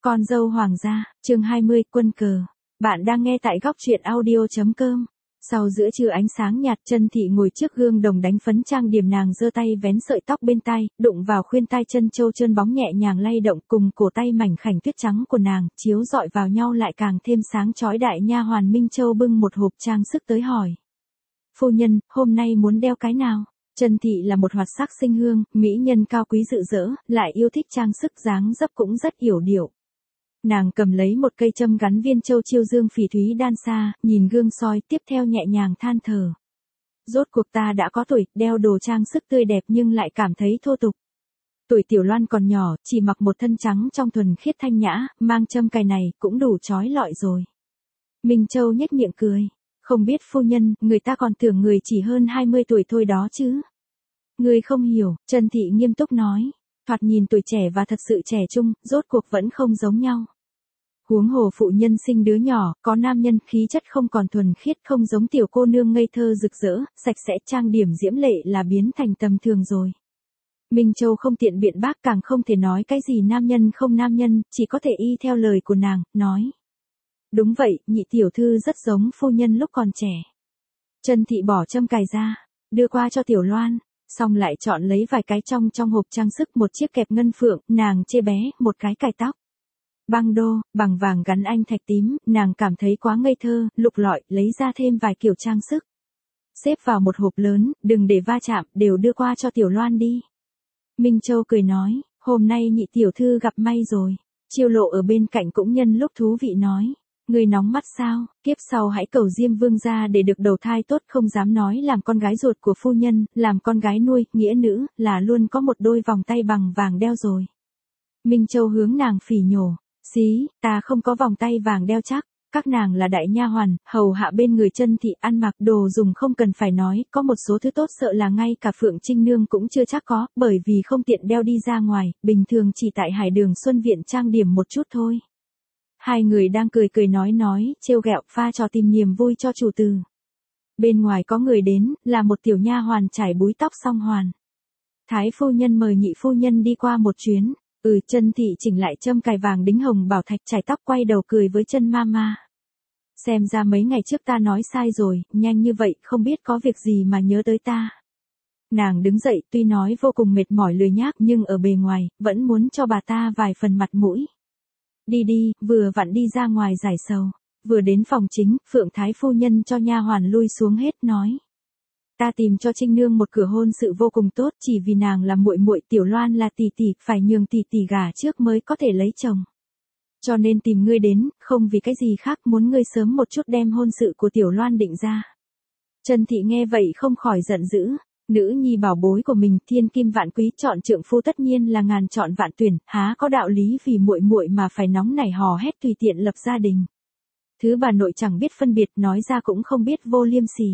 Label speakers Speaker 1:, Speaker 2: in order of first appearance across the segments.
Speaker 1: Con dâu hoàng gia, chương 20, quân cờ. Bạn đang nghe tại góc truyện audio.com. Sau giữa trưa ánh sáng nhạt, Chân Thị ngồi trước gương đồng đánh phấn trang điểm, nàng giơ tay vén sợi tóc bên tai, đụng vào khuyên tai chân châu trơn bóng nhẹ nhàng lay động, cùng cổ tay mảnh khảnh tuyết trắng của nàng, chiếu rọi vào nhau lại càng thêm sáng chói. Đại nha hoàn Minh Châu bưng một hộp trang sức tới hỏi: "Phu nhân, hôm nay muốn đeo cái nào?" Chân Thị là một hoạt sắc sinh hương, mỹ nhân cao quý rực rỡ, lại yêu thích trang sức, dáng dấp cũng rất yểu điệu. Nàng cầm lấy một cây châm gắn viên châu chiêu dương phỉ thúy đan xa, nhìn gương soi, tiếp theo nhẹ nhàng than thở: "Rốt cuộc ta đã có tuổi, đeo đồ trang sức tươi đẹp nhưng lại cảm thấy thô tục. Tuổi Tiểu Loan còn nhỏ, chỉ mặc một thân trắng trong thuần khiết thanh nhã, mang châm cài này cũng đủ trói lọi rồi." Minh Châu nhếch miệng cười: "Không biết phu nhân, người ta còn tưởng người chỉ hơn 20 tuổi thôi đó chứ." "Người không hiểu." Chân Thị nghiêm túc nói. "Thoạt nhìn tuổi trẻ và thật sự trẻ trung, rốt cuộc vẫn không giống nhau. Huống hồ phụ nhân sinh đứa nhỏ, có nam nhân, khí chất không còn thuần khiết, không giống tiểu cô nương ngây thơ rực rỡ, sạch sẽ trang điểm diễm lệ là biến thành tầm thường rồi." Minh Châu không tiện biện bác, càng không thể nói cái gì nam nhân không nam nhân, chỉ có thể y theo lời của nàng, nói: "Đúng vậy, nhị tiểu thư rất giống phu nhân lúc còn trẻ." Chân Thị bỏ châm cài ra, đưa qua cho Tiểu Loan, xong lại chọn lấy vài cái trong hộp trang sức, một chiếc kẹp ngân phượng, nàng chê bé, một cái cài tóc băng đô, bằng vàng gắn anh thạch tím, nàng cảm thấy quá ngây thơ, lục lọi, lấy ra thêm vài kiểu trang sức. Xếp vào một hộp lớn, đừng để va chạm, đều đưa qua cho Tiểu Loan đi. Minh Châu cười nói: "Hôm nay nhị tiểu thư gặp may rồi." Chiêu Lộ ở bên cạnh cũng nhân lúc thú vị nói: "Người nóng mắt sao, kiếp sau hãy cầu Diêm Vương gia để được đầu thai tốt, không dám nói làm con gái ruột của phu nhân, làm con gái nuôi, nghĩa nữ, là luôn có một đôi vòng tay bằng vàng đeo rồi." Minh Châu hướng nàng phỉ nhổ: "Xí, ta không có vòng tay vàng đeo chắc. Các nàng là đại nha hoàn, hầu hạ bên người Chân Thị, ăn mặc đồ dùng không cần phải nói, có một số thứ tốt sợ là ngay cả Phượng Trinh Nương cũng chưa chắc có, bởi vì không tiện đeo đi ra ngoài, bình thường chỉ tại Hải Đường Xuân Viện trang điểm một chút thôi." Hai người đang cười cười nói, trêu ghẹo, pha trò tìm niềm vui cho chủ tử. Bên ngoài có người đến, là một tiểu nha hoàn chải búi tóc song hoàn. "Thái phu nhân mời nhị phu nhân đi qua một chuyến." Chân Thị chỉnh lại châm cài vàng đính hồng bảo thạch, chải tóc, quay đầu cười với Chân Mama: "Xem ra mấy ngày trước ta nói sai rồi, nhanh như vậy, không biết có việc gì mà nhớ tới ta." Nàng đứng dậy, tuy nói vô cùng mệt mỏi lười nhác, nhưng ở bề ngoài, vẫn muốn cho bà ta vài phần mặt mũi. "Đi đi, vừa vặn đi ra ngoài giải sầu." Vừa đến phòng chính, Phượng Thái phu nhân cho nha hoàn lui xuống hết, nói: "Ta tìm cho Trinh Nương một cửa hôn sự vô cùng tốt, chỉ vì nàng là muội muội, Tiểu Loan là tỷ tỷ, phải nhường tỷ tỷ gả trước mới có thể lấy chồng. Cho nên tìm ngươi đến, không vì cái gì khác, muốn ngươi sớm một chút đem hôn sự của Tiểu Loan định ra." Chân Thị nghe vậy không khỏi giận dữ. Nữ nhi bảo bối của mình, thiên kim vạn quý, chọn trượng phu tất nhiên là ngàn chọn vạn tuyển, há có đạo lý vì muội muội mà phải nóng nảy hò hét tùy tiện lập gia đình. Thứ bà nội chẳng biết phân biệt, nói ra cũng không biết vô liêm sỉ.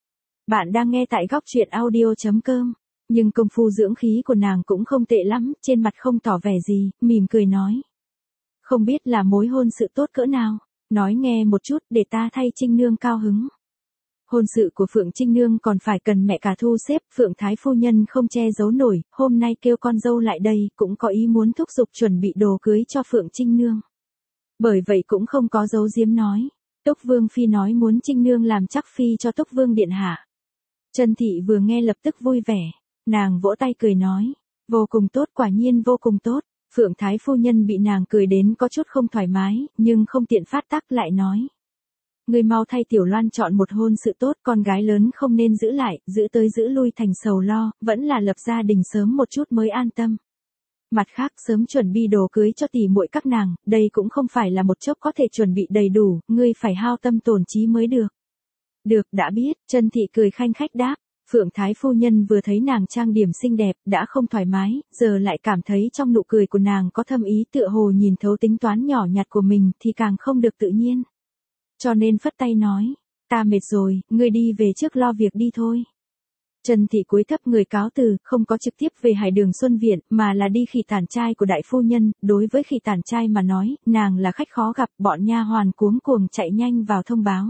Speaker 1: Bạn đang nghe tại góc truyện audio.com. Nhưng công phu dưỡng khí của nàng cũng không tệ lắm, trên mặt không tỏ vẻ gì, mỉm cười nói: "Không biết là mối hôn sự tốt cỡ nào, nói nghe một chút để ta thay Trinh Nương cao hứng." Hôn sự của Phượng Trinh Nương còn phải cần mẹ cả thu xếp, Phượng Thái phu nhân không che giấu nổi, hôm nay kêu con dâu lại đây, cũng có ý muốn thúc giục chuẩn bị đồ cưới cho Phượng Trinh Nương. Bởi vậy cũng không có giấu giếm nói: "Túc Vương phi nói muốn Trinh Nương làm chắc phi cho Túc Vương điện hạ." Chân Thị vừa nghe lập tức vui vẻ, nàng vỗ tay cười nói: "Vô cùng tốt, quả nhiên vô cùng tốt." Phượng Thái phu nhân bị nàng cười đến có chút không thoải mái, nhưng không tiện phát tác, lại nói: "Ngươi mau thay Tiểu Loan chọn một hôn sự tốt, con gái lớn không nên giữ lại, giữ tới giữ lui thành sầu lo, vẫn là lập gia đình sớm một chút mới an tâm. Mặt khác, sớm chuẩn bị đồ cưới cho tỷ muội các nàng, đây cũng không phải là một chốc có thể chuẩn bị đầy đủ, ngươi phải hao tâm tổn trí mới được." "Được, đã biết." Chân Thị cười khanh khách đáp. Phượng Thái phu nhân vừa thấy nàng trang điểm xinh đẹp, đã không thoải mái, giờ lại cảm thấy trong nụ cười của nàng có thâm ý, tựa hồ nhìn thấu tính toán nhỏ nhặt của mình, thì càng không được tự nhiên. Cho nên phất tay nói: "Ta mệt rồi, ngươi đi về trước lo việc đi thôi." Chân Thị cúi thấp người cáo từ, không có trực tiếp về Hải Đường Xuân Viện, mà là đi khỉ tản trai của đại phu nhân. Đối với khỉ tản trai mà nói, nàng là khách khó gặp, bọn nha hoàn cuống cuồng chạy nhanh vào thông báo.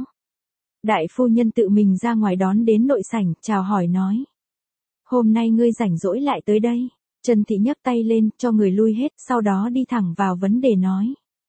Speaker 1: Đại phu nhân tự mình ra ngoài đón đến nội sảnh, chào hỏi nói: "Hôm nay ngươi rảnh rỗi lại tới đây." Chân Thị nhấc tay lên, cho người lui hết, sau đó đi thẳng vào vấn đề nói: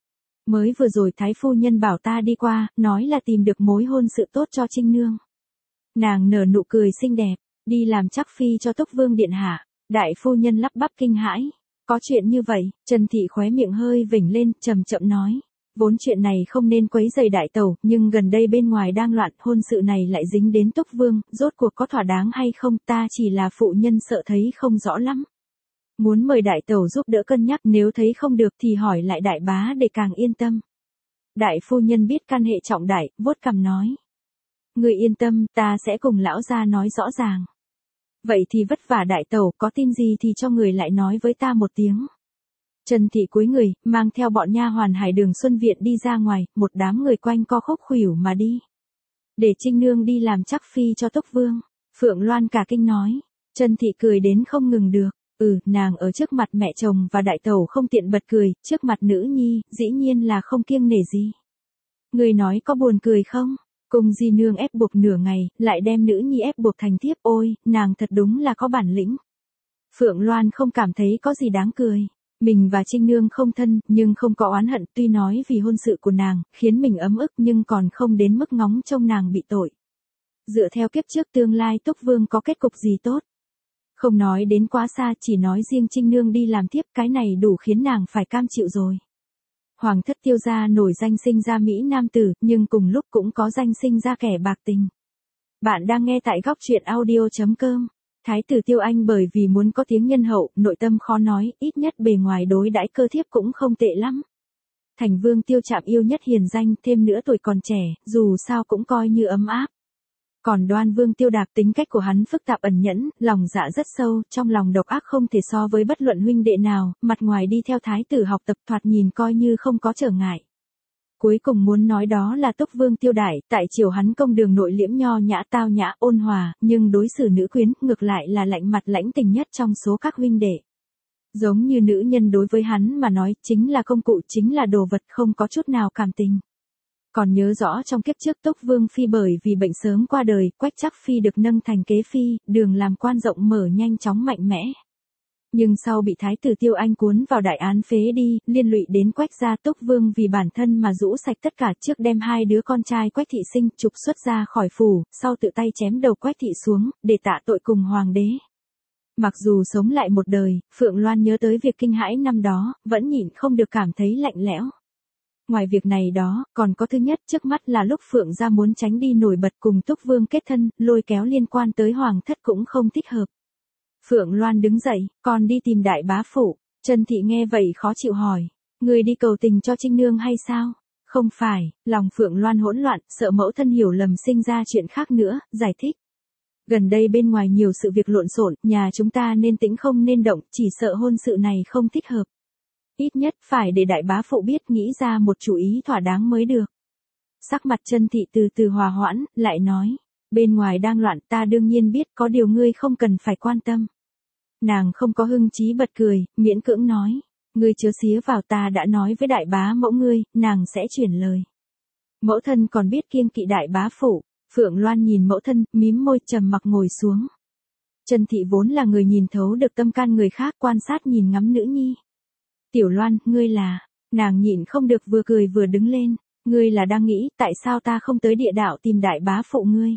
Speaker 1: Mới vừa rồi Thái phu nhân bảo ta đi qua, nói là tìm được mối hôn sự tốt cho Trinh Nương. Nàng nở nụ cười xinh đẹp, đi làm chắc phi cho Túc Vương điện hạ. Đại phu nhân lắp bắp kinh hãi. Có chuyện như vậy, Trần Thị khóe miệng hơi vểnh lên, chậm chậm nói. Vốn chuyện này không nên quấy rầy đại tẩu, nhưng gần đây bên ngoài đang loạn, hôn sự này lại dính đến Túc Vương, rốt cuộc có thỏa đáng hay không, ta chỉ là phụ nhân sợ thấy không rõ lắm. Muốn mời đại tẩu giúp đỡ cân nhắc, nếu thấy không được thì hỏi lại đại bá để càng yên tâm. Đại phu nhân biết căn hệ trọng đại, vuốt cằm nói. Người yên tâm, ta sẽ cùng lão gia nói rõ ràng. Vậy thì vất vả đại tẩu, có tin gì thì cho người lại nói với ta một tiếng. Trần Thị cúi người, mang theo bọn nha hoàn Hải Đường Xuân Viện đi ra ngoài, một đám người quanh co khúc khuỷu mà đi. Để Trinh Nương đi làm chắc phi cho Túc Vương. Phượng Loan cả kinh nói. Trần Thị cười đến không ngừng được. Nàng ở trước mặt mẹ chồng và đại tẩu không tiện bật cười, trước mặt nữ nhi, dĩ nhiên là không kiêng nể gì. Người nói có buồn cười không? Cùng di nương ép buộc nửa ngày, lại đem nữ nhi ép buộc thành thiếp, ôi, nàng thật đúng là có bản lĩnh. Phượng Loan không cảm thấy có gì đáng cười. Mình và Trinh Nương không thân, nhưng không có oán hận, tuy nói vì hôn sự của nàng, khiến mình ấm ức nhưng còn không đến mức ngóng trông nàng bị tội. Dựa theo kiếp trước tương lai Túc Vương có kết cục gì tốt. Không nói đến quá xa, chỉ nói riêng Trinh Nương đi làm tiếp, cái này đủ khiến nàng phải cam chịu rồi. Hoàng thất Tiêu gia nổi danh sinh ra Mỹ nam tử, nhưng cùng lúc cũng có danh sinh ra kẻ bạc tình. Bạn đang nghe tại góc truyện audio.com. Thái tử Tiêu Anh bởi vì muốn có tiếng nhân hậu, nội tâm khó nói, ít nhất bề ngoài đối đãi cơ thiếp cũng không tệ lắm. Thành vương Tiêu Trạm yêu nhất hiền danh, thêm nữa tuổi còn trẻ, dù sao cũng coi như ấm áp. Còn Đoan Vương Tiêu Đạp tính cách của hắn phức tạp ẩn nhẫn, lòng dạ rất sâu, trong lòng độc ác không thể so với bất luận huynh đệ nào, mặt ngoài đi theo thái tử học tập thoạt nhìn coi như không có trở ngại. Cuối cùng muốn nói đó là Túc Vương Tiêu Đại, tại triều hắn công đường nội liễm nho nhã tao nhã ôn hòa, nhưng đối xử nữ quyến, ngược lại là lạnh mặt lãnh tình nhất trong số các huynh đệ. Giống như nữ nhân đối với hắn mà nói, chính là công cụ, chính là đồ vật, không có chút nào cảm tình. Còn nhớ rõ trong kiếp trước Túc Vương Phi bởi vì bệnh sớm qua đời, Quách Trác Phi được nâng thành kế phi, đường làm quan rộng mở nhanh chóng mạnh mẽ. Nhưng sau bị thái tử Tiêu Anh cuốn vào đại án phế đi, liên lụy đến Quách gia, Túc Vương vì bản thân mà rũ sạch tất cả, trước đem hai đứa con trai Quách Thị Sinh trục xuất ra khỏi phủ, sau tự tay chém đầu Quách Thị xuống, để tạ tội cùng hoàng đế. Mặc dù sống lại một đời, Phượng Loan nhớ tới việc kinh hãi năm đó, vẫn nhịn không được cảm thấy lạnh lẽo. Ngoài việc này đó, còn có thứ nhất, trước mắt là lúc Phượng gia muốn tránh đi nổi bật cùng Túc Vương kết thân, lôi kéo liên quan tới hoàng thất cũng không thích hợp. Phượng Loan đứng dậy, còn đi tìm đại bá phụ. Trần Thị nghe vậy khó chịu hỏi, người đi cầu tình cho Trinh Nương hay sao? Không phải, lòng Phượng Loan hỗn loạn, sợ mẫu thân hiểu lầm sinh ra chuyện khác nữa, giải thích. Gần đây bên ngoài nhiều sự việc lộn xộn, nhà chúng ta nên tĩnh không nên động, chỉ sợ hôn sự này không thích hợp. Ít nhất phải để đại bá phụ biết, nghĩ ra một chủ ý thỏa đáng mới được. Sắc mặt Trân Thị từ từ hòa hoãn, lại nói, bên ngoài đang loạn, ta đương nhiên biết, có điều ngươi không cần phải quan tâm. Nàng không có hưng trí bật cười, miễn cưỡng nói, ngươi chớ xía vào, ta đã nói với đại bá mẫu ngươi, nàng sẽ chuyển lời. Mẫu thân còn biết kiêng kỵ đại bá phụ. Phượng Loan nhìn mẫu thân, mím môi, trầm mặc ngồi xuống. Trân Thị vốn là người nhìn thấu được tâm can người khác, quan sát nhìn ngắm nữ nhi. Tiểu Loan, ngươi là, nàng nhịn không được vừa cười vừa đứng lên, ngươi là đang nghĩ, tại sao ta không tới địa đạo tìm đại bá phụ ngươi?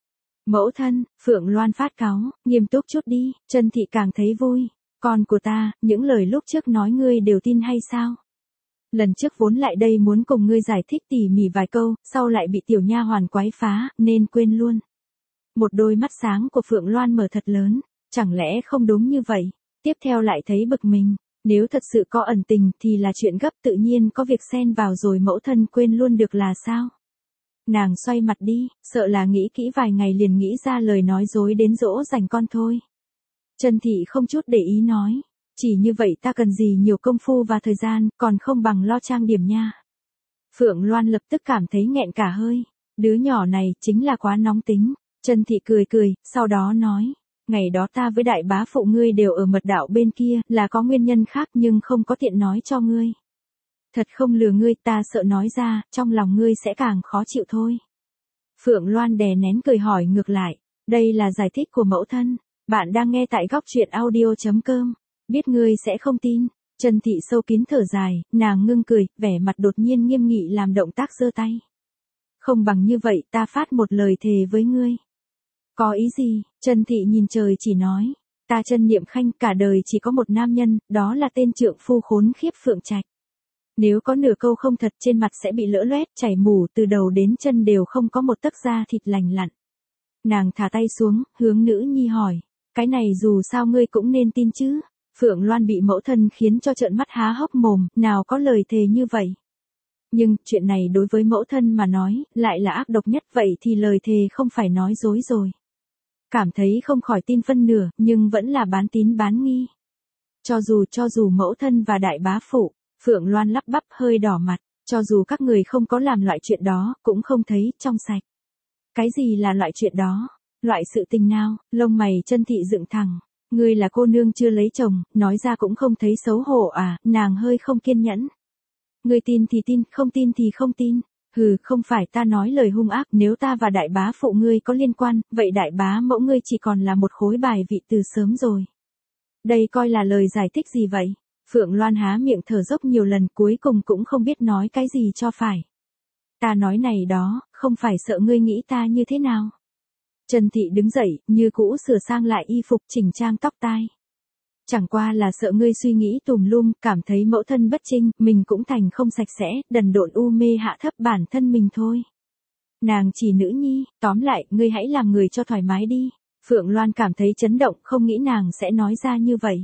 Speaker 1: Mẫu thân, Phượng Loan phát cáu, nghiêm túc chút đi. Trân Thị càng thấy vui. Con của ta, những lời lúc trước nói ngươi đều tin hay sao? Lần trước vốn lại đây muốn cùng ngươi giải thích tỉ mỉ vài câu, sau lại bị tiểu nha hoàn quái phá, nên quên luôn. Một đôi mắt sáng của Phượng Loan mở thật lớn, chẳng lẽ không đúng như vậy? Tiếp theo lại thấy bực mình, nếu thật sự có ẩn tình thì là chuyện gấp, tự nhiên có việc xen vào rồi mẫu thân quên luôn được là sao? Nàng xoay mặt đi, sợ là nghĩ kỹ vài ngày liền nghĩ ra lời nói dối đến dỗ dành con thôi. Trân Thị không chút để ý nói, chỉ như vậy ta cần gì nhiều công phu và thời gian, còn không bằng lo trang điểm nha. Phượng Loan lập tức cảm thấy nghẹn cả hơi, đứa nhỏ này chính là quá nóng tính. Trân Thị cười cười, sau đó nói, ngày đó ta với đại bá phụ ngươi đều ở mật đạo bên kia, là có nguyên nhân khác nhưng không có tiện nói cho ngươi. Thật không lừa ngươi, ta sợ nói ra, trong lòng ngươi sẽ càng khó chịu thôi. Phượng Loan đè nén cười hỏi ngược lại, đây là giải thích của mẫu thân, bạn đang nghe tại góc truyện audio.com, biết ngươi sẽ không tin, Trần Thị sâu kín thở dài, nàng ngưng cười, vẻ mặt đột nhiên nghiêm nghị làm động tác giơ tay. Không bằng như vậy ta phát một lời thề với ngươi. Có ý gì? Trần Thị nhìn trời chỉ nói. Ta Trần Niệm Khanh cả đời chỉ có một nam nhân, đó là tên trượng phu khốn khiếp Phượng Trạch. Nếu có nửa câu không thật trên mặt sẽ bị lỡ loét, chảy mủ từ đầu đến chân đều không có một tấc da thịt lành lặn. Nàng thả tay xuống, hướng nữ nhi hỏi. Cái này dù sao ngươi cũng nên tin chứ. Phượng Loan bị mẫu thân khiến cho trợn mắt há hốc mồm, nào có lời thề như vậy. Nhưng, chuyện này đối với mẫu thân mà nói, lại là ác độc nhất, vậy thì lời thề không phải nói dối rồi. Cảm thấy không khỏi tin phân nửa, nhưng vẫn là bán tín bán nghi. Cho dù mẫu thân và đại bá phụ, Phượng Loan lắp bắp hơi đỏ mặt, cho dù các người không có làm loại chuyện đó, cũng không thấy trong sạch. Cái gì là loại chuyện đó? Loại sự tình nào? Lông mày Trân Thị dựng thẳng. Ngươi là cô nương chưa lấy chồng, nói ra cũng không thấy xấu hổ à, nàng hơi không kiên nhẫn. Ngươi tin thì tin, không tin thì không tin. Hừ, không phải ta nói lời hung ác, nếu ta và đại bá phụ ngươi có liên quan, vậy đại bá mẫu ngươi chỉ còn là một khối bài vị từ sớm rồi. Đây coi là lời giải thích gì vậy? Phượng Loan há miệng thở dốc nhiều lần cuối cùng cũng không biết nói cái gì cho phải. Ta nói này đó, không phải sợ ngươi nghĩ ta như thế nào. Trần Thị đứng dậy, như cũ sửa sang lại y phục chỉnh trang tóc tai. Chẳng qua là sợ ngươi suy nghĩ tùm lum, cảm thấy mẫu thân bất trinh, mình cũng thành không sạch sẽ, đần độn u mê hạ thấp bản thân mình thôi. Nàng chỉ nữ nhi, tóm lại, ngươi hãy làm người cho thoải mái đi. Phượng Loan cảm thấy chấn động, không nghĩ nàng sẽ nói ra như vậy.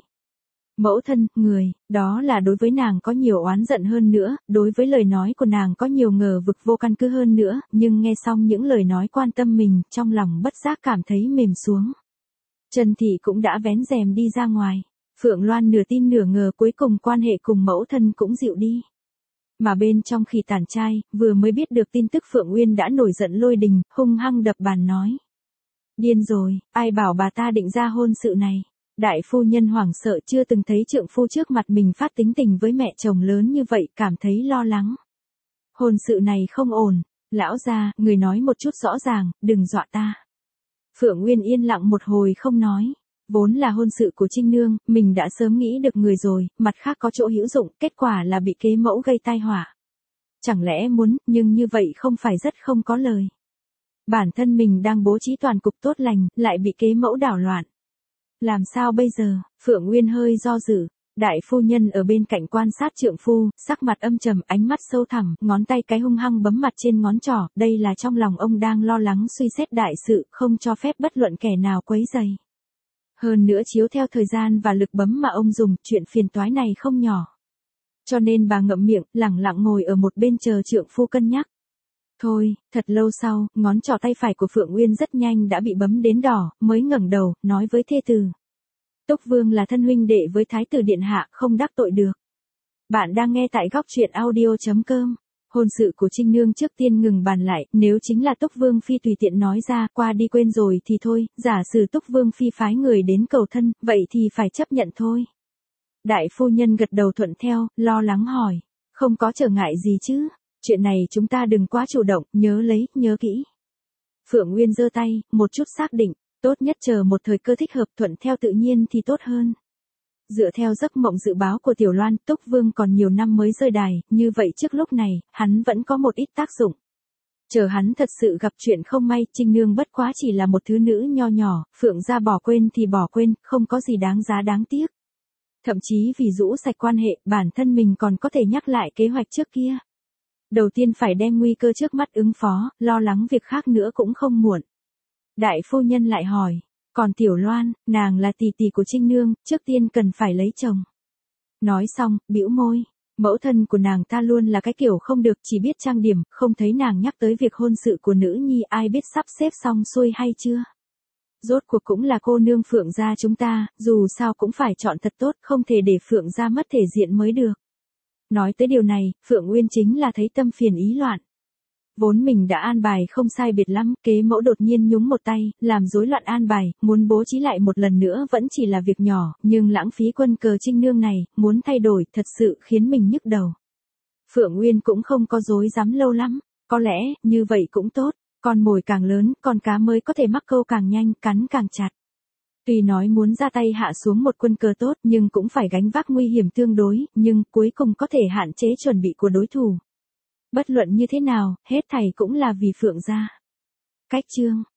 Speaker 1: Mẫu thân, người, đó là đối với nàng có nhiều oán giận hơn nữa, đối với lời nói của nàng có nhiều ngờ vực vô căn cứ hơn nữa, nhưng nghe xong những lời nói quan tâm mình, trong lòng bất giác cảm thấy mềm xuống. Trần Thị cũng đã vén rèm đi ra ngoài. Phượng Loan nửa tin nửa ngờ cuối cùng quan hệ cùng mẫu thân cũng dịu đi. Mà bên trong khi tàn trai, vừa mới biết được tin tức Phượng Uyên đã nổi giận lôi đình, hung hăng đập bàn nói. Điên rồi, ai bảo bà ta định ra hôn sự này. Đại phu nhân hoảng sợ chưa từng thấy trượng phu trước mặt mình phát tính tình với mẹ chồng lớn như vậy, cảm thấy lo lắng. Hôn sự này không ổn, lão gia, người nói một chút rõ ràng, đừng dọa ta. Phượng Uyên yên lặng một hồi không nói. Vốn là hôn sự của Trinh Nương, mình đã sớm nghĩ được người rồi, mặt khác có chỗ hữu dụng, kết quả là bị kế mẫu gây tai họa. Chẳng lẽ muốn, nhưng như vậy không phải rất không có lời. Bản thân mình đang bố trí toàn cục tốt lành, lại bị kế mẫu đảo loạn. Làm sao bây giờ? Phượng Uyên hơi do dự. Đại phu nhân ở bên cạnh quan sát trượng phu, sắc mặt âm trầm, ánh mắt sâu thẳm, ngón tay cái hung hăng bấm mặt trên ngón trỏ, đây là trong lòng ông đang lo lắng suy xét đại sự, không cho phép bất luận kẻ nào quấy rầy. Hơn nữa chiếu theo thời gian và lực bấm mà ông dùng, chuyện phiền toái này không nhỏ. Cho nên bà ngậm miệng, lẳng lặng ngồi ở một bên chờ trượng phu cân nhắc. Thôi, thật lâu sau, ngón trỏ tay phải của Phượng Uyên rất nhanh đã bị bấm đến đỏ, mới ngẩng đầu, nói với thê tử. Túc Vương là thân huynh đệ với Thái tử Điện Hạ, không đắc tội được. Bạn đang nghe tại góc truyện audio.com. Hôn sự của Trinh Nương trước tiên ngừng bàn lại, nếu chính là Túc Vương Phi tùy tiện nói ra, qua đi quên rồi thì thôi, giả sử Túc Vương Phi phái người đến cầu thân, vậy thì phải chấp nhận thôi. Đại phu nhân gật đầu thuận theo, lo lắng hỏi, không có trở ngại gì chứ, chuyện này chúng ta đừng quá chủ động, nhớ kỹ. Phượng Uyên giơ tay, một chút xác định, tốt nhất chờ một thời cơ thích hợp thuận theo tự nhiên thì tốt hơn. Dựa theo giấc mộng dự báo của Tiểu Loan, Túc Vương còn nhiều năm mới rơi đài, như vậy trước lúc này, hắn vẫn có một ít tác dụng. Chờ hắn thật sự gặp chuyện không may, Trinh Nương bất quá chỉ là một thứ nữ nho nhỏ, Phượng gia bỏ quên thì bỏ quên, không có gì đáng giá đáng tiếc. Thậm chí vì rũ sạch quan hệ, bản thân mình còn có thể nhắc lại kế hoạch trước kia. Đầu tiên phải đem nguy cơ trước mắt ứng phó, lo lắng việc khác nữa cũng không muộn. Đại phu nhân lại hỏi. Còn Tiểu Loan, nàng là tỷ tỷ của Trinh Nương, trước tiên cần phải lấy chồng. Nói xong, bĩu môi. Mẫu thân của nàng ta luôn là cái kiểu không được, chỉ biết trang điểm, không thấy nàng nhắc tới việc hôn sự của nữ nhi, ai biết sắp xếp xong xuôi hay chưa. Rốt cuộc cũng là cô nương Phượng gia chúng ta, dù sao cũng phải chọn thật tốt, không thể để Phượng gia mất thể diện mới được. Nói tới điều này, Phượng Uyên chính là thấy tâm phiền ý loạn. Vốn mình đã an bài không sai biệt lắm, kế mẫu đột nhiên nhúng một tay, làm rối loạn an bài, muốn bố trí lại một lần nữa vẫn chỉ là việc nhỏ, nhưng lãng phí quân cờ Trinh Nương này, muốn thay đổi, thật sự khiến mình nhức đầu. Phượng Uyên cũng không có dối dám lâu lắm, có lẽ, như vậy cũng tốt, con mồi càng lớn, con cá mới có thể mắc câu càng nhanh, cắn càng chặt. Tuy nói muốn ra tay hạ xuống một quân cờ tốt nhưng cũng phải gánh vác nguy hiểm tương đối, nhưng cuối cùng có thể hạn chế chuẩn bị của đối thủ. Bất luận như thế nào, hết thảy cũng là vì Phượng gia. Cách chương